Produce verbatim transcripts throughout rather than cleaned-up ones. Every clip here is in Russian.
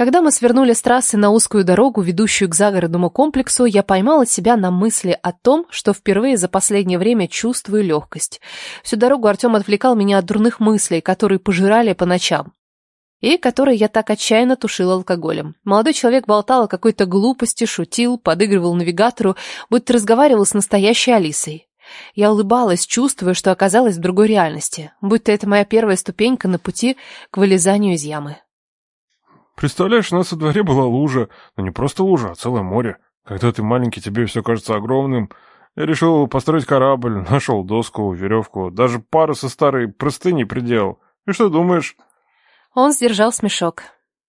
Когда мы свернули с трассы на узкую дорогу, ведущую к загородному комплексу, я поймала себя на мысли о том, что впервые за последнее время чувствую легкость. Всю дорогу Артем отвлекал меня от дурных мыслей, которые пожирали по ночам, и которые я так отчаянно тушила алкоголем. Молодой человек болтал о какой-то глупости, шутил, подыгрывал навигатору, будто разговаривал с настоящей Алисой. Я улыбалась, чувствуя, что оказалась в другой реальности, будто это моя первая ступенька на пути к вылезанию из ямы. Представляешь, у нас во дворе была лужа, но не просто лужа, а целое море. Когда ты маленький, тебе все кажется огромным. Я решил построить корабль, нашел доску, веревку, даже парус из старой простыни приделал. И что думаешь? Он сдержал смешок.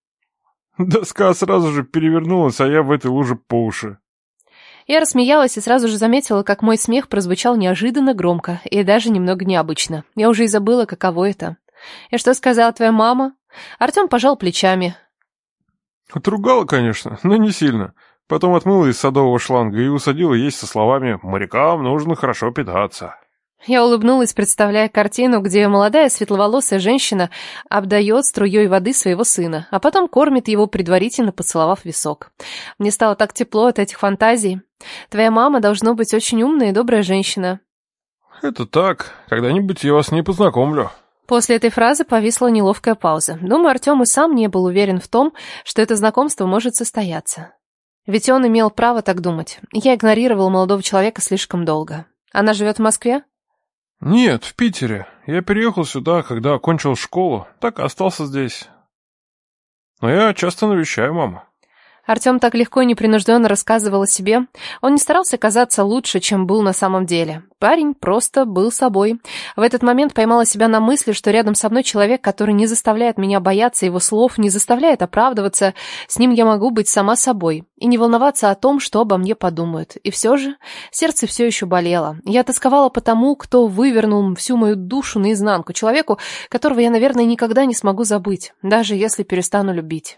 Доска сразу же перевернулась, а я в этой луже по уши. Я рассмеялась и сразу же заметила, как мой смех прозвучал неожиданно громко и даже немного необычно. Я уже и забыла, каково это. И что сказала твоя мама? Артем пожал плечами. Отругала, конечно, но не сильно. Потом отмыла из садового шланга и усадила есть со словами «Морякам нужно хорошо питаться». Я улыбнулась, представляя картину, где молодая светловолосая женщина обдает струей воды своего сына, а потом кормит его, предварительно поцеловав висок. Мне стало так тепло от этих фантазий. Твоя мама должно быть очень умная и добрая женщина. Это так. Когда-нибудь я вас не познакомлю. После этой фразы повисла неловкая пауза. Думаю, Артем и сам не был уверен в том, что это знакомство может состояться. Ведь он имел право так думать. Я игнорировала молодого человека слишком долго. Она живет в Москве? Нет, в Питере. Я переехал сюда, когда окончил школу. Так и остался здесь. Но я часто навещаю маму. Артем так легко и непринужденно рассказывал о себе. Он не старался казаться лучше, чем был на самом деле. Парень просто был собой. В этот момент поймала себя на мысли, что рядом со мной человек, который не заставляет меня бояться его слов, не заставляет оправдываться. С ним я могу быть сама собой и не волноваться о том, что обо мне подумают. И все же сердце все еще болело. Я тосковала по тому, кто вывернул всю мою душу наизнанку, человеку, которого я, наверное, никогда не смогу забыть, даже если перестану любить.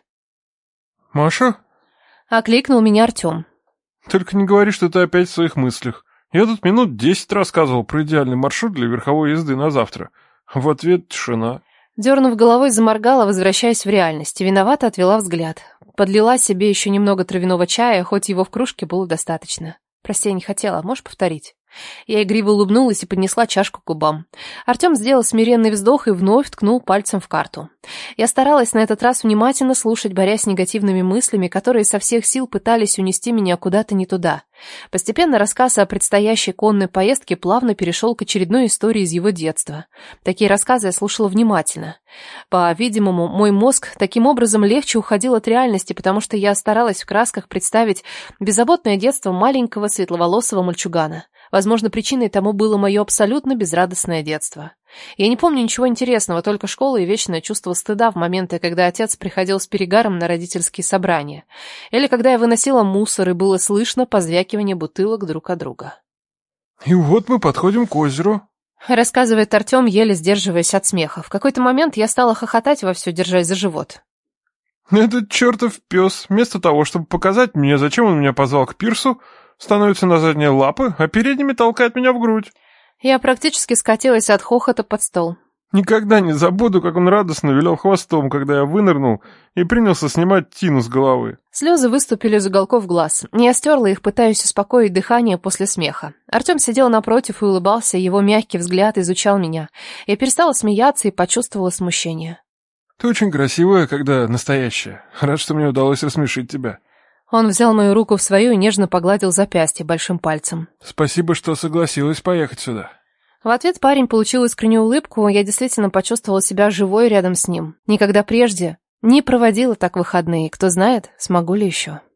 Маша? Окликнул меня Артем. Только не говори, что ты опять в своих мыслях. Я тут минут десять рассказывал про идеальный маршрут для верховой езды на завтра. В ответ тишина. Дернув головой, заморгала, возвращаясь в реальность. Виновато отвела взгляд. Подлила себе еще немного травяного чая, хоть его в кружке было достаточно. Прости, я не хотела. Можешь повторить? Я игриво улыбнулась и поднесла чашку к губам. Артем сделал смиренный вздох и вновь ткнул пальцем в карту. Я старалась на этот раз внимательно слушать, борясь с негативными мыслями, которые со всех сил пытались унести меня куда-то не туда. Постепенно рассказ о предстоящей конной поездке плавно перешел к очередной истории из его детства. Такие рассказы я слушала внимательно. По-видимому, мой мозг таким образом легче уходил от реальности, потому что я старалась в красках представить беззаботное детство маленького светловолосого мальчугана. Возможно, причиной тому было мое абсолютно безрадостное детство. Я не помню ничего интересного, только школу и вечное чувство стыда в моменты, когда отец приходил с перегаром на родительские собрания. Или когда я выносила мусор, и было слышно позвякивание бутылок друг от друга. И вот мы подходим к озеру. Рассказывает Артем, еле сдерживаясь от смеха. В какой-то момент я стала хохотать вовсю, держась за живот. Этот чертов пес, вместо того, чтобы показать мне, зачем он меня позвал к пирсу, становится на задние лапы, а передними толкает меня в грудь. Я практически скатилась от хохота под стол. Никогда не забуду, как он радостно вилял хвостом, когда я вынырнул и принялся снимать тину с головы. Слезы выступили из уголков глаз. Я стерла их, пытаясь успокоить дыхание после смеха. Артем сидел напротив и улыбался, его мягкий взгляд изучал меня. Я перестала смеяться и почувствовала смущение. Ты очень красивая, когда настоящая. Рад, что мне удалось рассмешить тебя. Он взял мою руку в свою и нежно погладил запястье большим пальцем. Спасибо, что согласилась поехать сюда. В ответ парень получил искреннюю улыбку, я действительно почувствовала себя живой рядом с ним. Никогда прежде не проводила так выходные, кто знает, смогу ли еще.